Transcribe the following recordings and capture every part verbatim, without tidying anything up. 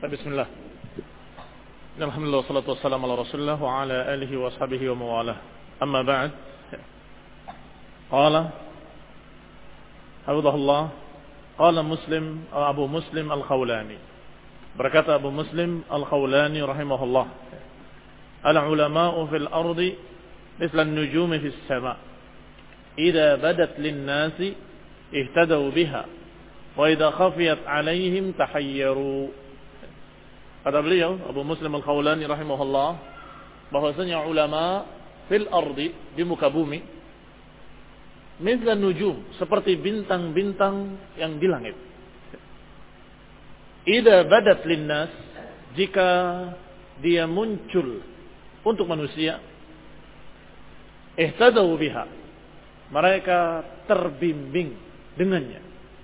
Bismillah. Alhamdulillah wassalatu wassalamu ala Rasulillah wa ala alihi wa ashabihi wa mawalah. Amma ba'd. Qala hafizahullah, qala Muslim Abu Muslim Al-Khawlani. Berkata Abu Muslim Al-Khawlani rahimahullah, al-ulama'u fil ardi mithla an-nujumi fis sama'. Idza badat lin-nasi ihtadaw biha wa idza khafiyat 'alaihim tahayyaru. Kata beliau Abu Muslim Al-Khawlani rahimahullah, bahwasanya ulama fil ardi, di muka bumi, mithla nujum, seperti bintang-bintang yang di langit. Idza badat linnas, jika dia muncul untuk manusia, ihtadaw biha, mereka terbimbing dengannya.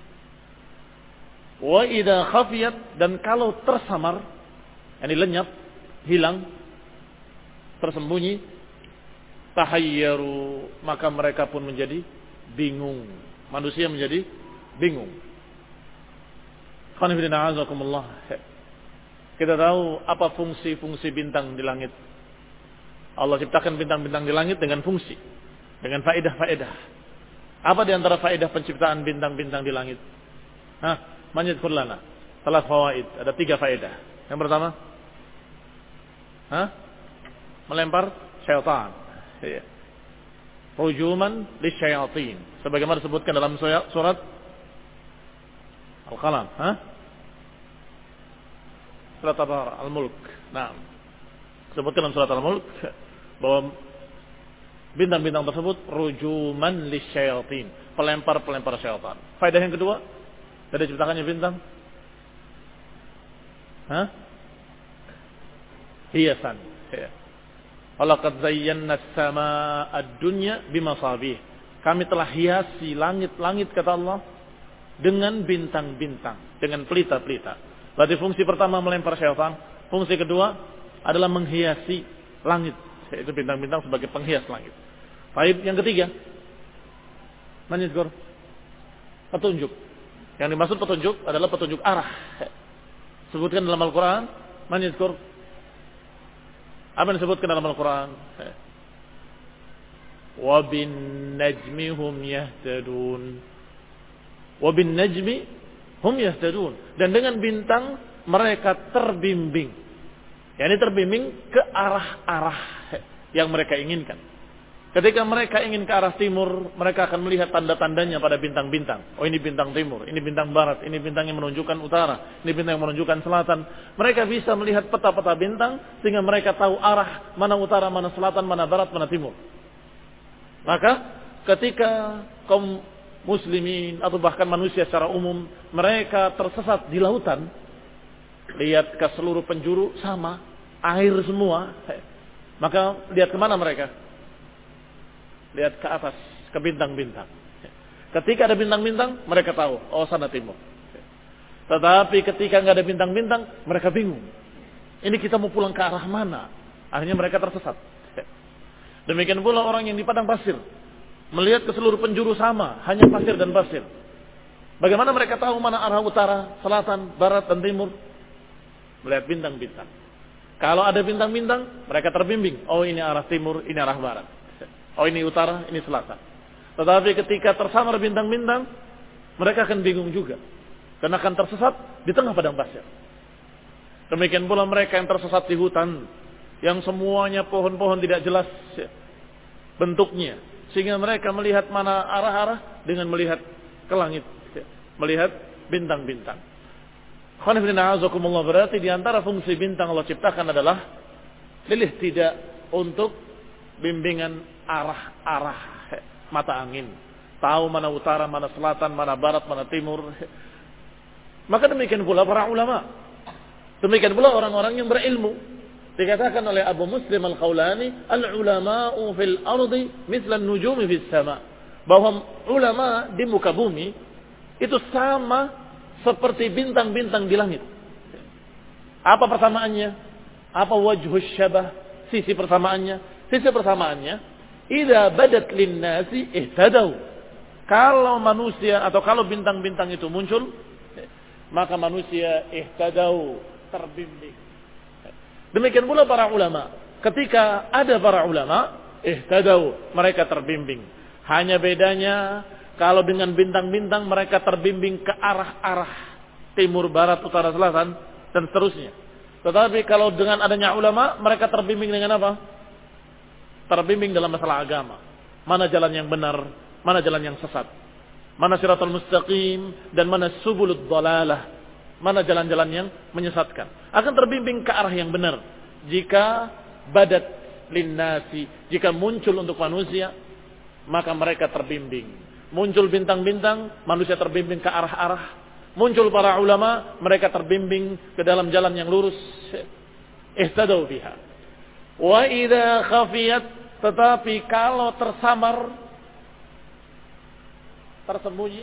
Wa idza khafiyat, dan kalau tersamar, yang lenyap, hilang, tersembunyi, tahayyaru, maka mereka pun menjadi bingung. Manusia menjadi bingung. Kita tahu apa fungsi-fungsi bintang di langit. Allah ciptakan bintang-bintang di langit dengan fungsi, dengan faedah-faedah. Apa di antara faedah penciptaan bintang-bintang di langit? Hah, manjidkur lana salat fawaid, ada tiga faedah. Yang pertama, hah? melempar syaitan. Iya. Rujuman lisyayatin, sebagaimana disebutkan dalam surat Al-Qalam, hah? Surat Al-Mulk. Nah, disebutkan dalam surat Al-Mulk bahwa bintang-bintang tersebut rujuman lisyayatin, pelempar-pelempar syaitan. Faedah yang kedua dari ciptakannya bintang, hah? hiasan. Ya. Walaqad zayyana as-samaa'a ad-dunya bimasabih. Kami telah hiasi langit-langit, kata Allah, dengan bintang-bintang, dengan pelita-pelita. Berarti fungsi pertama melempar syaitan, fungsi kedua adalah menghiasi langit, yaitu bintang-bintang sebagai penghias langit. Baik, yang ketiga, manizgur, petunjuk. Yang dimaksud petunjuk adalah petunjuk arah. Sebutkan dalam Al-Quran, manizgur, apa yang disebutkan dalam Al-Quran? Wa bin najmi hum yahtadun. Wa bin najmi hum yahtadun. Dan dengan bintang mereka terbimbing. Yani terbimbing ke arah-arah yang mereka inginkan. Ketika mereka ingin ke arah timur, mereka akan melihat tanda-tandanya pada bintang-bintang. Oh, ini bintang timur, ini bintang barat, ini bintang yang menunjukkan utara, ini bintang yang menunjukkan selatan. Mereka bisa melihat peta-peta bintang sehingga mereka tahu arah mana utara, mana selatan, mana barat, mana timur. Maka ketika kaum muslimin atau bahkan manusia secara umum mereka tersesat di lautan, lihat ke seluruh penjuru sama, air semua, maka lihat kemana mereka? Lihat ke atas, ke bintang-bintang. Ketika ada bintang-bintang, mereka tahu, oh sana timur. Tetapi ketika nggak ada bintang-bintang, mereka bingung. Ini kita mau pulang ke arah mana? Akhirnya mereka tersesat. Demikian pula orang yang di padang pasir, melihat ke seluruh penjuru sama, hanya pasir dan pasir. Bagaimana mereka tahu mana arah utara, selatan, barat, dan timur? Melihat bintang-bintang. Kalau ada bintang-bintang, mereka terbimbing. Oh, ini arah timur, ini arah barat. Oh, ini utara, ini selatan. Tetapi ketika tersamar bintang-bintang, mereka akan bingung juga. Karena akan tersesat di tengah padang pasir. Demikian pula mereka yang tersesat di hutan, yang semuanya pohon-pohon tidak jelas bentuknya. Sehingga mereka melihat mana arah-arah dengan melihat ke langit. Melihat bintang-bintang. Berarti di antara fungsi bintang Allah ciptakan adalah lilih tidak untuk bimbingan arah-arah mata angin. Tahu mana utara, mana selatan, mana barat, mana timur. Maka demikian pula para ulama. Demikian pula orang-orang yang berilmu. Dikatakan oleh Abu Muslim Al-Khawlani, al-ulama'u fil ardi mithla an-nujumi fis sama'. Bahwa ulama di muka bumi itu sama seperti bintang-bintang di langit. Apa persamaannya? Apa wajhus syabah? Sisi persamaannya? Sisi persamaannya, idza badat lin-nasi ihtadaw. Kalau manusia atau kalau bintang-bintang itu muncul, maka manusia ihtadaw, terbimbing. Demikian pula para ulama. Ketika ada para ulama, ihtadau, mereka terbimbing. Hanya bedanya kalau dengan bintang-bintang mereka terbimbing ke arah-arah timur, barat, utara, selatan dan seterusnya. Tetapi kalau dengan adanya ulama, mereka terbimbing dengan apa? Terbimbing dalam masalah agama. Mana jalan yang benar, mana jalan yang sesat. Mana siratal mustaqim dan mana subulud dhalalah. Mana jalan-jalan yang menyesatkan. Akan terbimbing ke arah yang benar. Jika badat linnasi, jika muncul untuk manusia, maka mereka terbimbing. Muncul bintang-bintang, manusia terbimbing ke arah-arah. Muncul para ulama, mereka terbimbing ke dalam jalan yang lurus. Ihtadau biha. Wa idza khafiyat, tetapi kalau tersamar, tersembunyi,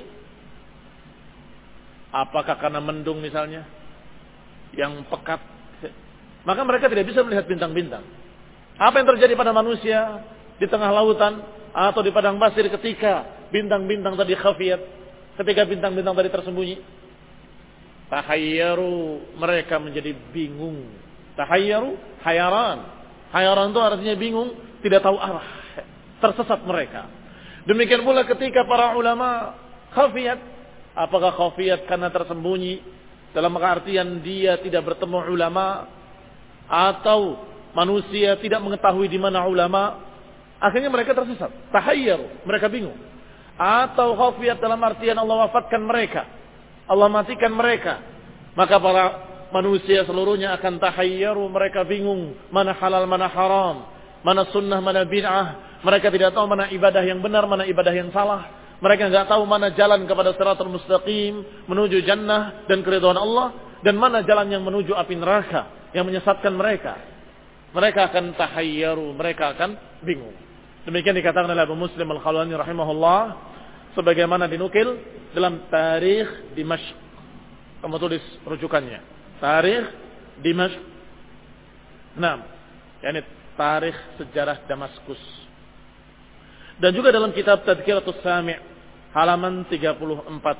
apakah karena mendung misalnya yang pekat, maka mereka tidak bisa melihat bintang-bintang. Apa yang terjadi pada manusia di tengah lautan atau di padang pasir ketika bintang-bintang tadi khafiyat, ketika bintang-bintang tadi tersembunyi? Tahayyaru, mereka menjadi bingung. Tahayyaru, hayaran. Hayaran itu artinya bingung, tidak tahu arah. Tersesat mereka. Demikian pula ketika para ulama khafiyat. Apakah khafiyat karena tersembunyi? Dalam artian dia tidak bertemu ulama. Atau manusia tidak mengetahui di mana ulama. Akhirnya mereka tersesat. Tahayyaru, mereka bingung. Atau khafiyat dalam artian Allah wafatkan mereka. Allah matikan mereka. Maka para manusia seluruhnya akan tahayyaru, mereka bingung mana halal mana haram, mana sunnah mana bid'ah. Mereka tidak tahu mana ibadah yang benar, mana ibadah yang salah. Mereka enggak tahu mana jalan kepada siratal mustaqim, menuju jannah dan keridhaan Allah, dan mana jalan yang menuju api neraka yang menyesatkan mereka. Mereka akan tahayyaru, mereka akan bingung. Demikian dikatakan oleh Abu Muslim Al-Khalwani rahimahullah, sebagaimana dinukil dalam Tarikh Dimashq. Kamu tulis rujukannya. Tarikh Dimashq. Nah, yakni tarikh sejarah Damaskus. Dan juga dalam kitab Tadhkiratus Sami' halaman tiga puluh empat.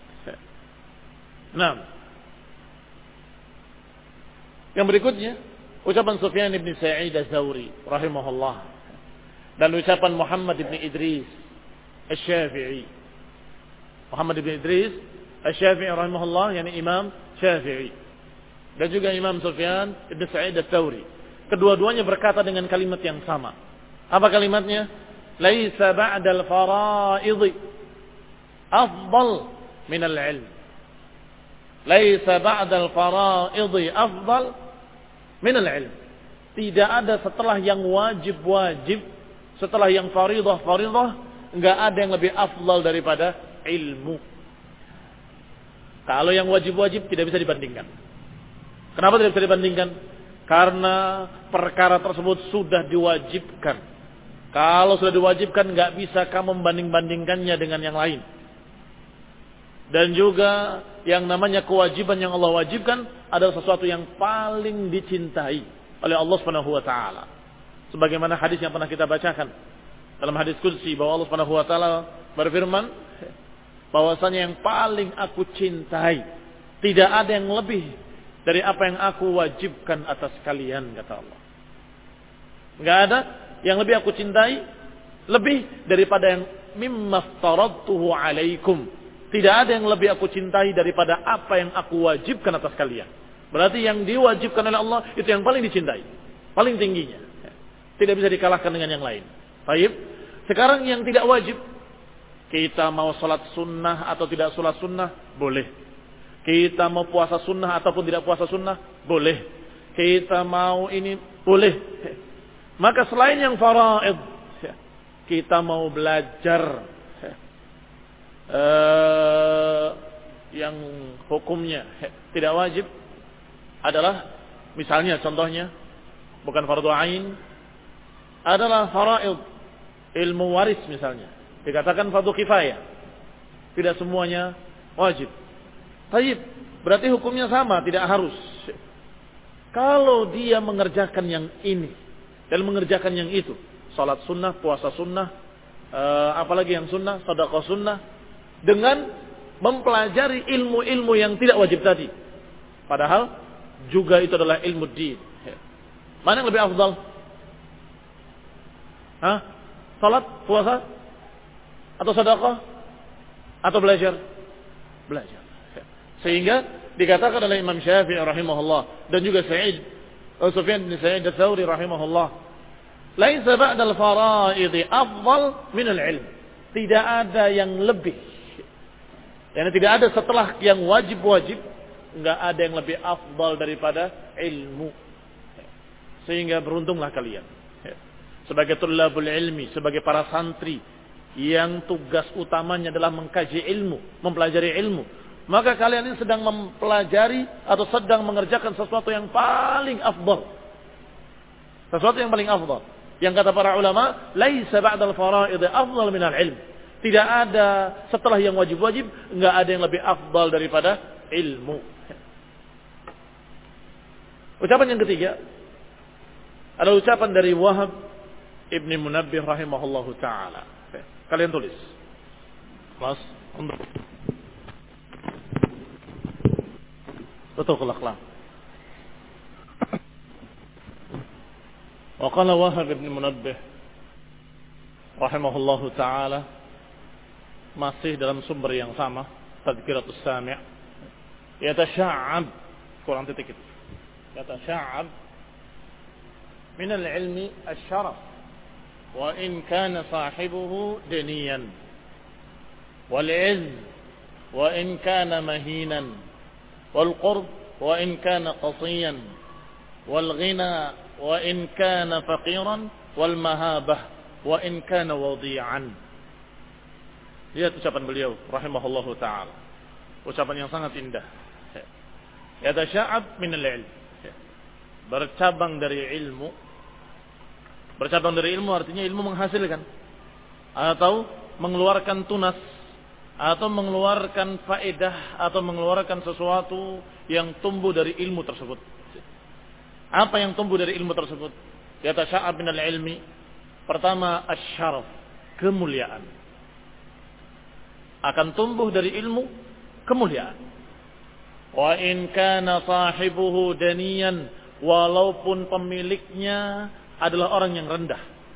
Nah, yang berikutnya ucapan Sufyan bin Sa'id Az-Zawri rahimahullah dan ucapan Muhammad bin Idris Asy-Syafi'i. Muhammad bin Idris Asy-Syafi'i rahimahullah, yakni Imam Syafi'i. Dan juga Imam Sufyan bin Sa'id Az-Zawri. Kedua-duanya berkata dengan kalimat yang sama. Apa kalimatnya? Laisa ba'dal fara'idhi afdal min al-'ilm. Laisa ba'dal fara'idhi afdal min al-'ilm. Tidak ada setelah yang wajib-wajib, setelah yang faridah-faridah, enggak ada yang lebih afdal daripada ilmu. Kalau yang wajib-wajib tidak bisa dibandingkan. Kenapa tidak bisa dibandingkan? Karena perkara tersebut sudah diwajibkan. Kalau sudah diwajibkan, nggak bisa kamu membanding-bandingkannya dengan yang lain. Dan juga yang namanya kewajiban yang Allah wajibkan adalah sesuatu yang paling dicintai oleh Allah Subhanahu wa taala. Sebagaimana hadis yang pernah kita bacakan dalam hadis qudsi bahwa Allah Subhanahu wa taala berfirman bahwasanya yang paling aku cintai tidak ada yang lebih dari apa yang aku wajibkan atas kalian, kata Allah. Enggak ada yang lebih aku cintai lebih daripada yang mimma aftaradtuhu alaikum. Tidak ada yang lebih aku cintai daripada apa yang aku wajibkan atas kalian. Berarti yang diwajibkan oleh Allah itu yang paling dicintai, paling tingginya. Tidak bisa dikalahkan dengan yang lain. Baik. Sekarang yang tidak wajib, kita mau sholat sunnah atau tidak sholat sunnah, boleh. Kita mau puasa sunnah ataupun tidak puasa sunnah, boleh. Kita mau ini, boleh. Maka selain yang faraid, kita mau belajar uh, yang hukumnya tidak wajib adalah, misalnya contohnya, bukan fardu ain, adalah faraid, ilmu waris misalnya. Dikatakan fardu kifayah. Tidak semuanya wajib. Baik, berarti hukumnya sama, tidak harus. Kalau dia mengerjakan yang ini dan mengerjakan yang itu, salat sunnah, puasa sunnah, uh, apalagi yang sunnah, sedekah sunnah, dengan mempelajari ilmu-ilmu yang tidak wajib tadi. Padahal juga itu adalah ilmu din. Mana yang lebih afdal? Hah? Salat, puasa, atau sedekah, atau belajar? Belajar. Sehingga dikatakan oleh Imam Syafi'i rahimahullah dan juga Sa'id Sufyan bin Sa'id Ats-Tsauri rahimahullah, "Laisa ba'dal fara'id afdal min al-'ilm." Tidak ada yang lebih. Yani tidak ada setelah yang wajib-wajib, enggak ada yang lebih afdal daripada ilmu. Sehingga beruntunglah kalian sebagai tulabul ilmi, sebagai para santri yang tugas utamanya adalah mengkaji ilmu, mempelajari ilmu. Maka kalian ini sedang mempelajari atau sedang mengerjakan sesuatu yang paling afdal. Sesuatu yang paling afdal. Yang kata para ulama, laisa ba'dal fara'id afdal minal ilm. Tidak ada setelah yang wajib-wajib, enggak ada yang lebih afdal daripada ilmu. Ucapan yang ketiga adalah ucapan dari Wahab Ibni Munabbih rahimahullahu ta'ala. Kalian tulis. Kelas. Betul kelak-kelak. Wa qala Wahab Ibni Munabbih rahimahullahu ta'ala, masih dalam sumber yang sama, Tadhkiratus Sami', yatasha'ab, kurang titik itu, yatasha'ab min al-ilmi asy-syaraf wa in kana sahibuhu daniyan wal 'izz wa in kana mahinan wal qurb wa in kana qasiyan wal ghina wa in kana faqiran wal mahabah wa in kana wadi'an. Lihat ucapan beliau rahimahullahu ta'ala, ucapan yang sangat indah. Yatasha'ab min al-'ilm, bercabang dari ilmu. Bercabang dari ilmu artinya ilmu menghasilkan atau mengeluarkan tunas atau mengeluarkan faedah atau mengeluarkan sesuatu yang tumbuh dari ilmu tersebut. Apa yang tumbuh dari ilmu tersebut? Yatasha'ab min al-'ilmi. Pertama, asy-syaraf, kemuliaan. Akan tumbuh dari ilmu kemuliaan. Wa in kana sahibuhu daniyan, walaupun pemiliknya adalah orang yang rendah.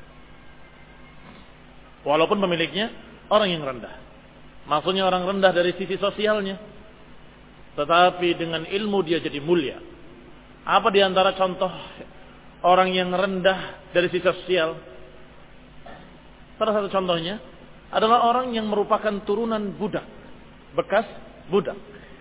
Walaupun pemiliknya orang yang rendah. Maksudnya orang rendah dari sisi sosialnya. Tetapi dengan ilmu dia jadi mulia. Apa di antara contoh orang yang rendah dari sisi sosial? Salah satu contohnya adalah orang yang merupakan turunan budak, bekas budak.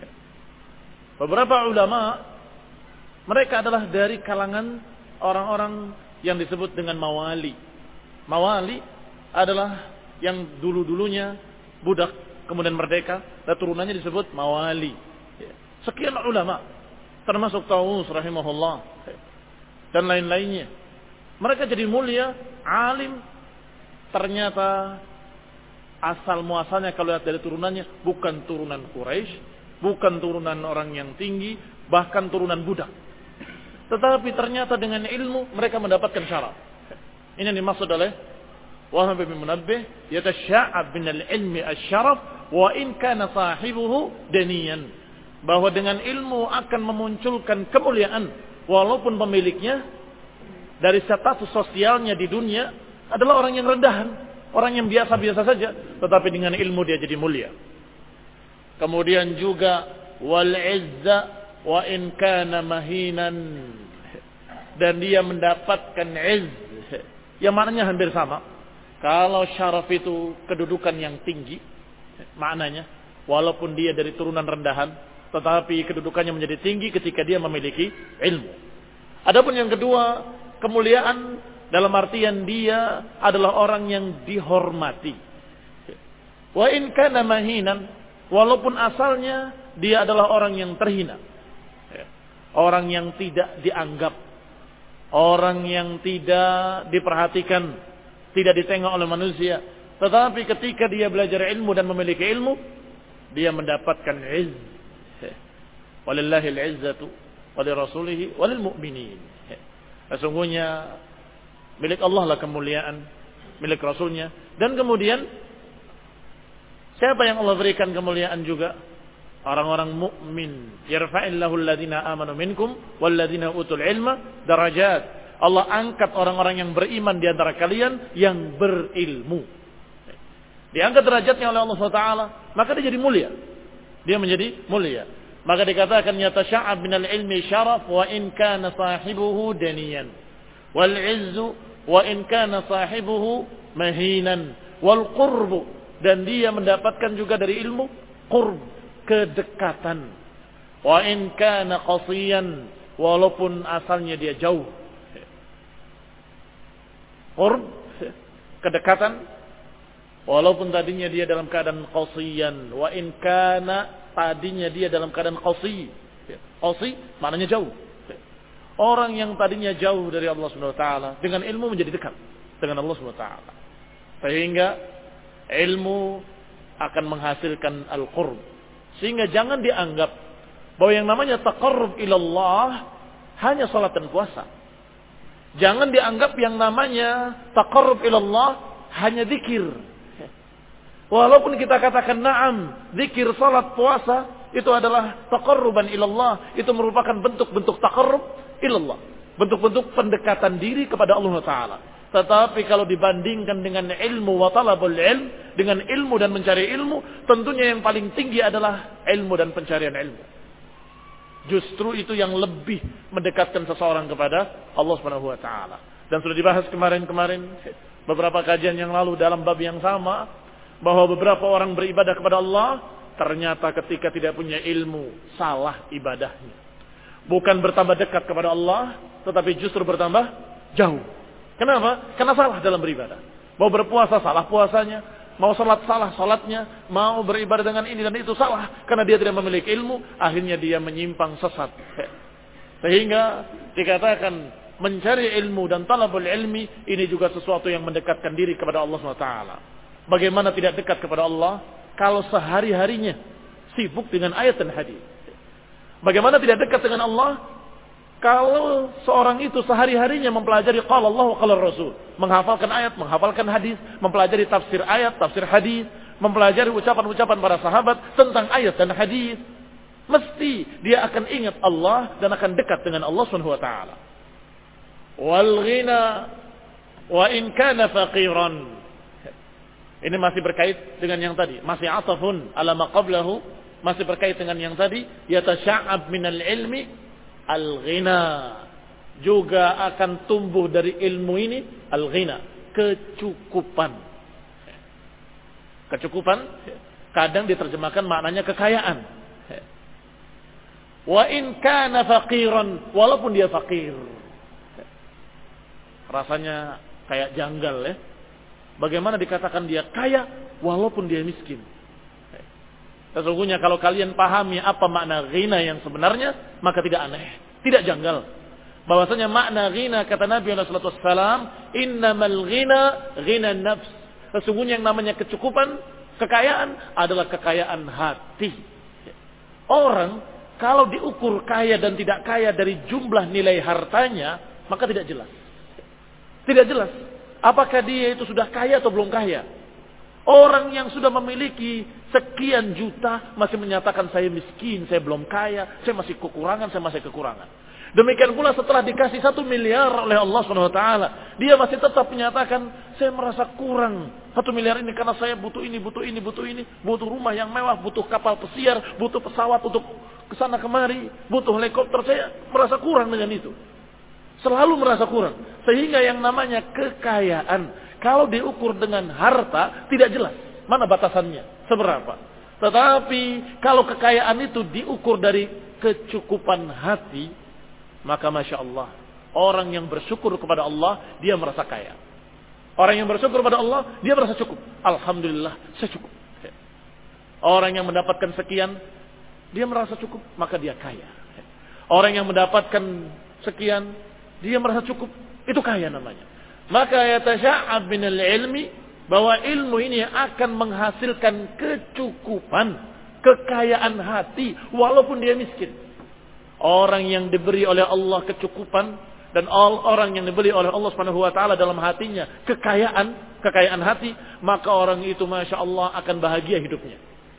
Beberapa ulama, mereka adalah dari kalangan orang-orang yang disebut dengan mawali. Mawali adalah yang dulu-dulunya budak, kemudian merdeka, dan turunannya disebut mawali. Sekian ulama, termasuk Tawus rahimahullah, dan lain-lainnya. Mereka jadi mulia, alim. Ternyata asal muasalnya kalau lihat dari turunannya, bukan turunan Quraisy, bukan turunan orang yang tinggi, bahkan turunan budak. Tetapi ternyata dengan ilmu mereka mendapatkan syaraf. Ini yang dimaksud oleh Wahab bin Munabbih, yatasha'ab min al-ilmi asy-syaraf wa in kana sahibuhu daniyan. Bahwa dengan ilmu akan memunculkan kemuliaan walaupun pemiliknya dari status sosialnya di dunia adalah orang yang rendahan, orang yang biasa-biasa saja, tetapi dengan ilmu dia jadi mulia. Kemudian juga wal 'izza wa in kana mahinan, dan dia mendapatkan izz yang maknanya hampir sama. Kalau syaraf itu kedudukan yang tinggi, maknanya walaupun dia dari turunan rendahan, tetapi kedudukannya menjadi tinggi ketika dia memiliki ilmu. Adapun yang kedua, kemuliaan dalam artian dia adalah orang yang dihormati. Wa in kana mahinan, walaupun asalnya dia adalah orang yang terhina, orang yang tidak dianggap, orang yang tidak diperhatikan, tidak ditengok oleh manusia. Tetapi ketika dia belajar ilmu dan memiliki ilmu, dia mendapatkan izz. Walillahil izzatu walirrasulihi walil mu'minin. Sesungguhnya milik Allah lah kemuliaan, milik Rasulnya. Dan kemudian siapa yang Allah berikan kemuliaan juga? orang-orang mukmin. Yarfa'illahu alladhina amanu minkum walladhina utul ilma darajat. Allah angkat orang-orang yang beriman di antara kalian yang berilmu. Diangkat derajatnya oleh Allah subhanahu wa taala, maka dia jadi mulia. Dia menjadi mulia. Maka dikatakan yatasha'ab minal ilmi syaraf wa in kana sahibuhu daniyan. Wal izzu wa in kana sahibuhu mahinan. Wal qurbu, dan dia mendapatkan juga dari ilmu qurb, kedekatan. Wa in kana qasiyan, walaupun asalnya dia jauh. Qurb, kedekatan, walaupun tadinya dia dalam keadaan qasiyan. Wa in kana, tadinya dia dalam keadaan qasi. Qasi maknanya jauh. Orang yang tadinya jauh dari Allah Subhanahu wa taala dengan ilmu menjadi dekat dengan Allah Subhanahu wa taala. Sehingga ilmu akan menghasilkan al-qurb. Sehingga jangan dianggap bahwa yang namanya taqarrub ilallah hanya salat dan puasa. Jangan dianggap yang namanya taqarrub ilallah hanya zikir. Walaupun kita katakan na'am, zikir, salat, puasa itu adalah taqarruban ilallah, itu merupakan bentuk-bentuk taqarrub ilallah, bentuk-bentuk pendekatan diri kepada Allah Taala. Tetapi kalau dibandingkan dengan ilmu wa talabul ilm, dengan ilmu dan mencari ilmu, tentunya yang paling tinggi adalah ilmu dan pencarian ilmu. Justru itu yang lebih mendekatkan seseorang kepada Allah Subhanahu wa taala. Dan sudah dibahas kemarin-kemarin beberapa kajian yang lalu dalam bab yang sama, bahwa beberapa orang beribadah kepada Allah ternyata ketika tidak punya ilmu salah ibadahnya. Bukan bertambah dekat kepada Allah, tetapi justru bertambah jauh. Kenapa? Karena salah dalam beribadah. Mau berpuasa salah puasanya, mau salat salah salatnya, mau beribadah dengan ini dan itu salah karena dia tidak memiliki ilmu, akhirnya dia menyimpang sesat. Sehingga dikatakan mencari ilmu dan talabul ilmi ini juga sesuatu yang mendekatkan diri kepada Allah subhanahu wa taala. Bagaimana tidak dekat kepada Allah kalau sehari-harinya sibuk dengan ayat dan hadis? Bagaimana tidak dekat dengan Allah kalau seorang itu sehari-harinya mempelajari qala Allah wa qala Rasul, menghafalkan ayat, menghafalkan hadis, mempelajari tafsir ayat, tafsir hadis, mempelajari ucapan-ucapan para sahabat tentang ayat dan hadis, mesti dia akan ingat Allah dan akan dekat dengan Allah Subhanahu wa taala. Wal ghina wa in kana faqiran. Ini masih berkait dengan yang tadi, masih atafun ala ma qablahu, masih berkait dengan yang tadi, yatasha'ab minal ilmi al-ghina, juga akan tumbuh dari ilmu ini al-ghina, kecukupan. Kecukupan kadang diterjemahkan maknanya kekayaan. Wa in kana faqiran, walaupun dia fakir. Rasanya kayak janggal ya. Bagaimana dikatakan dia kaya walaupun dia miskin? Sesungguhnya kalau kalian pahami apa makna ghina yang sebenarnya, maka tidak aneh, tidak janggal. Bahwasanya makna ghina, kata Nabi sallallahu alaihi wasallam, innamal ghina ghina nafs. Sesungguhnya yang namanya kecukupan, kekayaan adalah kekayaan hati. Orang kalau diukur kaya dan tidak kaya dari jumlah nilai hartanya, maka tidak jelas. Tidak jelas apakah dia itu sudah kaya atau belum kaya. Orang yang sudah memiliki sekian juta masih menyatakan saya miskin, saya belum kaya, saya masih kekurangan, saya masih kekurangan. Demikian pula setelah dikasih satu miliar oleh Allah subhanahu wa taala, dia masih tetap menyatakan saya merasa kurang satu miliar ini karena saya butuh ini, butuh ini, butuh ini, butuh rumah yang mewah, butuh kapal pesiar, butuh pesawat untuk kesana kemari, butuh helikopter, saya merasa kurang dengan itu. Selalu merasa kurang. Sehingga yang namanya kekayaan, kalau diukur dengan harta, tidak jelas mana batasannya, seberapa. Tetapi kalau kekayaan itu diukur dari kecukupan hati, maka Masya Allah, orang yang bersyukur kepada Allah, dia merasa kaya. Orang yang bersyukur kepada Allah, dia merasa cukup. Alhamdulillah, saya cukup. Orang yang mendapatkan sekian, dia merasa cukup, maka dia kaya. Orang yang mendapatkan sekian, dia merasa cukup, itu kaya namanya. Maka yatasha'ab minal ilmi, bahwa ilmu ini akan menghasilkan kecukupan, kekayaan hati, walaupun dia miskin. Orang yang diberi oleh Allah kecukupan, dan orang yang diberi oleh Allah Subhanahu wa taala dalam hatinya kekayaan, kekayaan hati, maka orang itu Masya Allah akan bahagia hidupnya.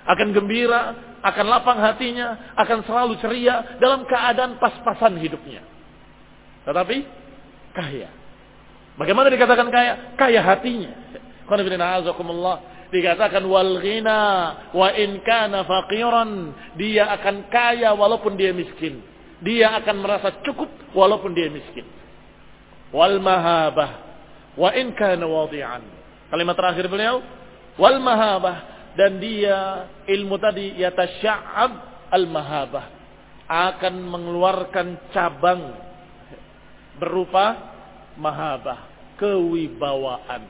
akan gembira, akan lapang hatinya, akan selalu ceria dalam keadaan pas-pasan hidupnya. Tetapi kaya. Bagaimana dikatakan kaya? Kaya hatinya. Dikatakan wal ghina wa in kana faqiran, dia akan kaya walaupun dia miskin. Dia akan merasa cukup walaupun dia miskin. Wal mahabah wa in kana wadi'an. Kalimat terakhir beliau, wal mahabah, dan dia ilmu tadi yatasya'ab al mahabah, akan mengeluarkan cabang berupa mahabah, kewibawaan.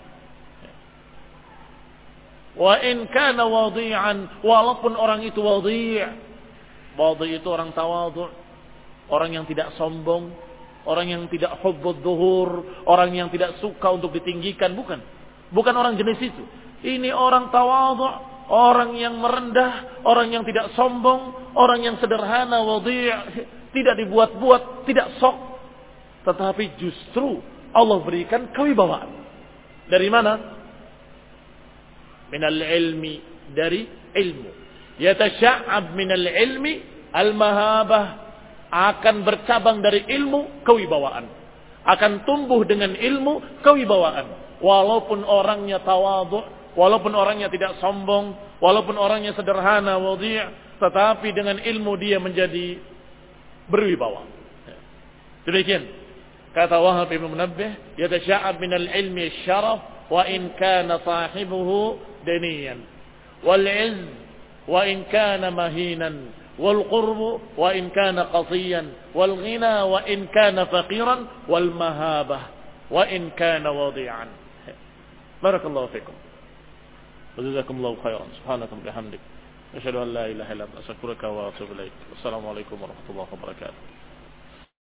Wa in kana wadi'an, walaupun orang itu wadi'. Wadi' itu orang tawadhu', orang yang tidak sombong, orang yang tidak hubbud dhuhur, orang yang tidak suka untuk ditinggikan, bukan. Bukan orang jenis itu. Ini orang tawadhu', orang yang merendah, orang yang tidak sombong, orang yang sederhana, wadi', tidak dibuat-buat, tidak sok. Tetapi justru Allah berikan kewibawaan. Dari mana? Minal ilmi, dari ilmu. Yatasya'ab minal ilmi al-mahabah, akan bercabang dari ilmu kewibawaan. Akan tumbuh dengan ilmu kewibawaan. Walaupun orangnya tawadhu', walaupun orangnya tidak sombong, walaupun orangnya sederhana, wadi', tetapi dengan ilmu dia menjadi berwibawa. Demikian kata Wahab bin Munabbih, yatasya'ab minal ilmi syaraf wa in kana sahibuhu daniyan, wal 'izz wa in kana mahinan, wal qurbu wa in kana qasiyan, wal ghina wa in kana faqiran, wal mahabah wa in kana wadi'an. Barakallahu fikum. Jazakumullahu khairan. Subhanaka wa bihamdik, asyhadu an la ilaha illa anta, astaghfiruka wa atubu ilaik. Wassalamu alaikum warahmatullahi wabarakatuh.